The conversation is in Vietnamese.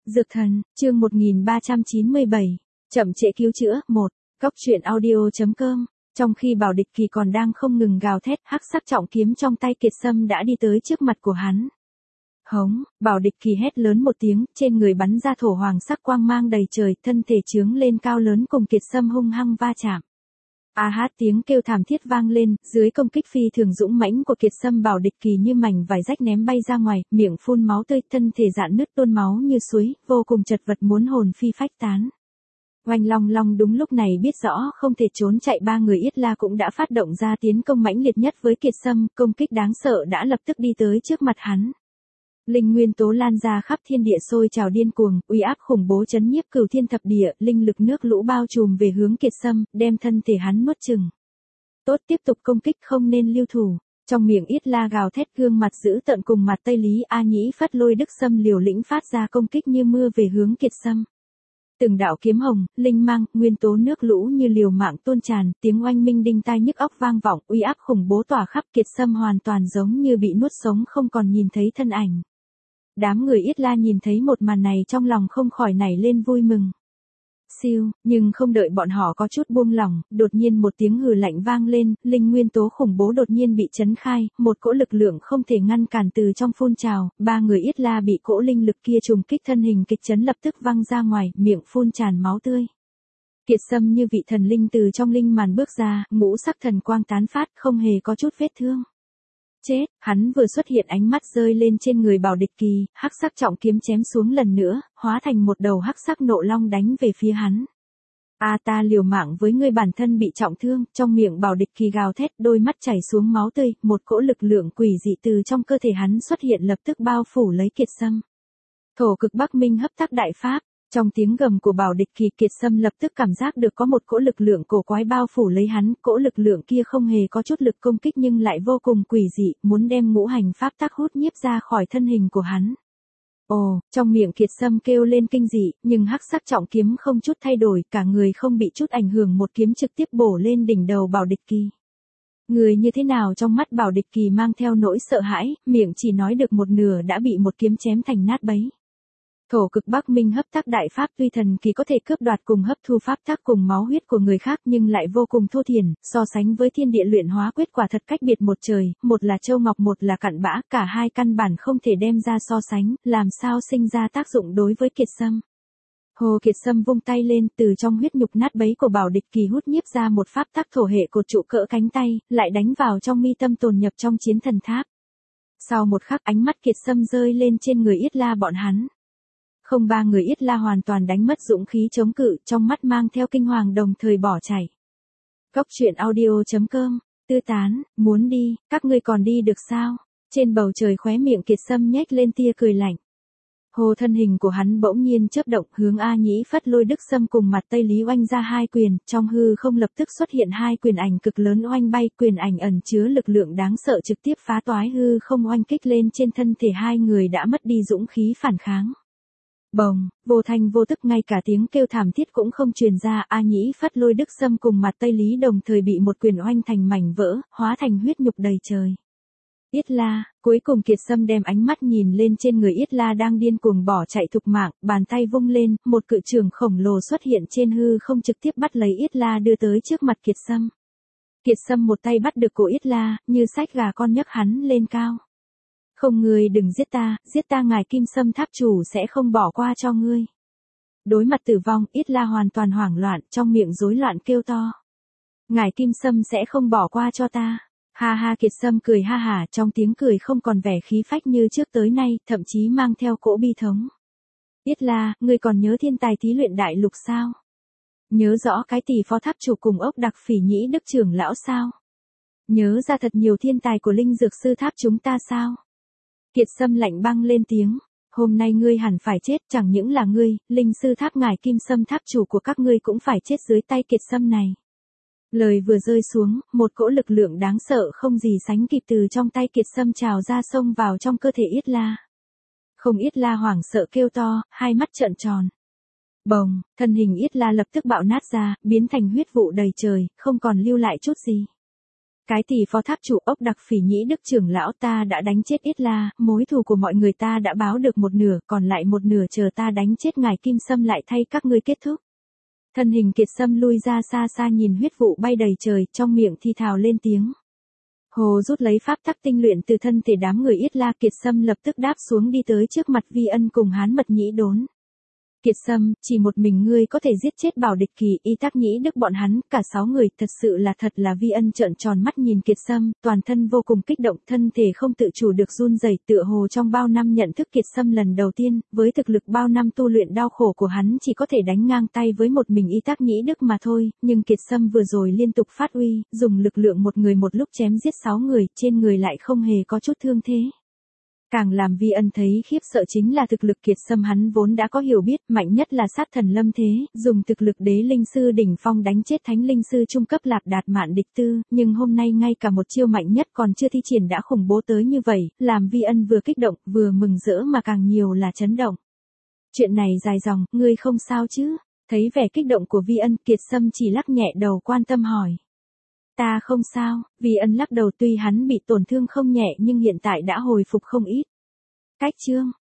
Dược thần, chương 1397. Chậm trễ cứu chữa, 1. Cốc truyện audio.com. Trong khi Bảo Địch Kỳ còn đang không ngừng gào thét, hắc sắc trọng kiếm trong tay Kiệt Sâm đã đi tới trước mặt của hắn. Hống, Bảo Địch Kỳ hét lớn một tiếng, trên người bắn ra thổ hoàng sắc quang mang đầy trời, thân thể chướng lên cao lớn cùng Kiệt Sâm hung hăng va chạm. A hát tiếng kêu thảm thiết vang lên, dưới công kích phi thường dũng mãnh của Kiệt Sâm, Bảo Địch Kỳ như mảnh vải rách ném bay ra ngoài, miệng phun máu tươi, thân thể rạn nứt tuôn máu như suối, vô cùng chật vật muốn hồn phi phách tán. Oanh Long Long đúng lúc này biết rõ không thể trốn chạy, ba người Yết La cũng đã phát động ra tiến công mãnh liệt nhất với Kiệt Sâm, công kích đáng sợ đã lập tức đi tới trước mặt hắn. Linh nguyên tố lan ra khắp thiên địa sôi trào điên cuồng, uy áp khủng bố chấn nhiếp cửu thiên thập địa, linh lực nước lũ bao trùm về hướng Kiệt Sâm, đem thân thể hắn nuốt chửng. Tốt, tiếp tục công kích, không nên lưu thủ. Trong miệng Yết La gào thét, gương mặt dữ tợn cùng mặt Tây Lý A Nhĩ Phất Lôi Đức Sâm liều lĩnh phát ra công kích như mưa về hướng Kiệt Sâm. Từng đạo kiếm hồng, linh mang, nguyên tố nước lũ như liều mạng tuôn tràn, tiếng oanh minh đinh tai nhức óc vang vọng, uy áp khủng bố tỏa khắp. Kiệt Sâm hoàn toàn giống như bị nuốt sống, không còn nhìn thấy thân ảnh. Đám người Yết La nhìn thấy một màn này trong lòng không khỏi nảy lên vui mừng. Siêu, nhưng không đợi bọn họ có chút buông lỏng, đột nhiên một tiếng hừ lạnh vang lên, linh nguyên tố khủng bố đột nhiên bị chấn khai, một cỗ lực lượng không thể ngăn cản từ trong phun trào, ba người Yết La bị cỗ linh lực kia trùng kích, thân hình kịch chấn lập tức văng ra ngoài, miệng phun tràn máu tươi. Kiệt Sâm như vị thần linh từ trong linh màn bước ra, ngũ sắc thần quang tán phát, không hề có chút vết thương. Chết, hắn vừa xuất hiện ánh mắt rơi lên trên người Bảo Địch Kỳ, hắc sắc trọng kiếm chém xuống lần nữa, hóa thành một đầu hắc sắc nộ long đánh về phía hắn. A ta liều mạng với ngươi, bản thân bị trọng thương, trong miệng Bảo Địch Kỳ gào thét, đôi mắt chảy xuống máu tươi, một cỗ lực lượng quỷ dị từ trong cơ thể hắn xuất hiện lập tức bao phủ lấy Kiệt Sâm. Thổ cực Bắc Minh hấp tắc đại pháp. Trong tiếng gầm của Bảo Địch Kỳ, Kiệt Sâm lập tức cảm giác được có một cỗ lực lượng cổ quái bao phủ lấy hắn, cỗ lực lượng kia không hề có chút lực công kích nhưng lại vô cùng quỷ dị, muốn đem ngũ hành pháp tắc hút nhiếp ra khỏi thân hình của hắn. Ồ, trong miệng Kiệt Sâm kêu lên kinh dị, nhưng hắc sắc trọng kiếm không chút thay đổi, cả người không bị chút ảnh hưởng, một kiếm trực tiếp bổ lên đỉnh đầu Bảo Địch Kỳ. Người như thế nào? Trong mắt Bảo Địch Kỳ mang theo nỗi sợ hãi, miệng chỉ nói được một nửa đã bị một kiếm chém thành nát bấy. Thổ cực Bắc Minh hấp tắc đại pháp tuy thần kỳ có thể cướp đoạt cùng hấp thu pháp tắc cùng máu huyết của người khác nhưng lại vô cùng thô thiển, so sánh với thiên địa luyện hóa quyết quả thật cách biệt một trời, một là châu ngọc một là cặn bã, cả hai căn bản không thể đem ra so sánh, làm sao sinh ra tác dụng đối với Kiệt Sâm. Hồ Kiệt Sâm vung tay lên, từ trong huyết nhục nát bấy của Bảo Địch Kỳ hút nhiếp ra một pháp tắc thổ hệ cột trụ cỡ cánh tay, lại đánh vào trong mi tâm tồn nhập trong chiến thần tháp. Sau một khắc ánh mắt Kiệt Sâm rơi lên trên người Yết La bọn hắn. Không, ba người Yết La hoàn toàn đánh mất dũng khí chống cự, trong mắt mang theo kinh hoàng đồng thời bỏ chạy. Cốc truyện audio.com, tư tán, muốn đi, các ngươi còn đi được sao? Trên bầu trời khóe miệng Kiệt Sâm nhếch lên tia cười lạnh. Hồ, thân hình của hắn bỗng nhiên chớp động, hướng A Nhĩ Phất Lôi Đức Sâm cùng mặt Tây Lý oanh ra hai quyền, trong hư không lập tức xuất hiện hai quyền ảnh cực lớn oanh bay, quyền ảnh ẩn chứa lực lượng đáng sợ trực tiếp phá toái hư không oanh kích lên trên thân thể hai người đã mất đi dũng khí phản kháng. Bồng, vô thanh vô tức, ngay cả tiếng kêu thảm thiết cũng không truyền ra, A Nhĩ Phất Lôi Đức Sâm cùng mặt Tây Lý đồng thời bị một quyền oanh thành mảnh vỡ, hóa thành huyết nhục đầy trời. Yết La, cuối cùng Kiệt Sâm đem ánh mắt nhìn lên trên người Yết La đang điên cuồng bỏ chạy thục mạng, bàn tay vung lên, một cự trường khổng lồ xuất hiện trên hư không trực tiếp bắt lấy Yết La đưa tới trước mặt Kiệt Sâm. Kiệt Sâm một tay bắt được cổ Yết La, như xách gà con nhấc hắn lên cao. Không, ngươi đừng giết ta ngài Kim Sâm tháp chủ sẽ không bỏ qua cho ngươi. Đối mặt tử vong, Yết La hoàn toàn hoảng loạn, trong miệng rối loạn kêu to. Ngài Kim Sâm sẽ không bỏ qua cho ta. Ha ha, Kiệt Sâm cười ha hả, trong tiếng cười không còn vẻ khí phách như trước tới nay, thậm chí mang theo cỗ bi thống. Yết La, ngươi còn nhớ thiên tài thí luyện đại lục sao? Nhớ rõ cái tỷ phó tháp chủ cùng ốc đặc phỉ nhĩ đức trưởng lão sao? Nhớ ra thật nhiều thiên tài của linh dược sư tháp chúng ta sao? Kiệt Sâm lạnh băng lên tiếng, hôm nay ngươi hẳn phải chết, chẳng những là ngươi, linh sư tháp ngài Kim Sâm tháp chủ của các ngươi cũng phải chết dưới tay Kiệt Sâm này. Lời vừa rơi xuống, một cỗ lực lượng đáng sợ không gì sánh kịp từ trong tay Kiệt Sâm trào ra xông vào trong cơ thể Yết La. Không, Yết La hoảng sợ kêu to, hai mắt trợn tròn. Bồng, thân hình Yết La lập tức bạo nát ra, biến thành huyết vụ đầy trời, không còn lưu lại chút gì. Cái tỷ phó tháp chủ ốc đặc phỉ nhĩ đức trưởng lão ta đã đánh chết Yết La, mối thù của mọi người ta đã báo được một nửa, còn lại một nửa chờ ta đánh chết ngài Kim Sâm lại thay các ngươi kết thúc. Thân hình Kiệt Sâm lui ra xa xa nhìn huyết vụ bay đầy trời, trong miệng thi thào lên tiếng. Hồ rút lấy pháp tắc tinh luyện từ thân thể đám người Yết La, Kiệt Sâm lập tức đáp xuống đi tới trước mặt Vi Ân cùng Hán Mật Nhĩ Đốn. Kiệt Sâm, chỉ một mình ngươi có thể giết chết Bảo Địch Kỳ, Y Tắc Nhĩ Đức bọn hắn, cả 6 người, thật là Vi Ân trợn tròn mắt nhìn Kiệt Sâm, toàn thân vô cùng kích động, thân thể không tự chủ được run rẩy, tựa hồ trong bao năm nhận thức Kiệt Sâm lần đầu tiên, với thực lực bao năm tu luyện đau khổ của hắn chỉ có thể đánh ngang tay với một mình Y Tắc Nhĩ Đức mà thôi, nhưng Kiệt Sâm vừa rồi liên tục phát uy, dùng lực lượng một người một lúc chém giết 6 người, trên người lại không hề có chút thương thế. Càng làm Vi Ân thấy khiếp sợ chính là thực lực Kiệt Sâm, hắn vốn đã có hiểu biết, mạnh nhất là sát thần lâm thế, dùng thực lực đế linh sư đỉnh phong đánh chết thánh linh sư trung cấp Lạp Đạt Mạn Địch Tư, nhưng hôm nay ngay cả một chiêu mạnh nhất còn chưa thi triển đã khủng bố tới như vậy, làm Vi Ân vừa kích động, vừa mừng rỡ mà càng nhiều là chấn động. Chuyện này dài dòng, ngươi không sao chứ? Thấy vẻ kích động của Vi Ân, Kiệt Sâm chỉ lắc nhẹ đầu quan tâm hỏi. Ta không sao, Vi Ân lắc đầu, tuy hắn bị tổn thương không nhẹ nhưng hiện tại đã hồi phục không ít. Cách chương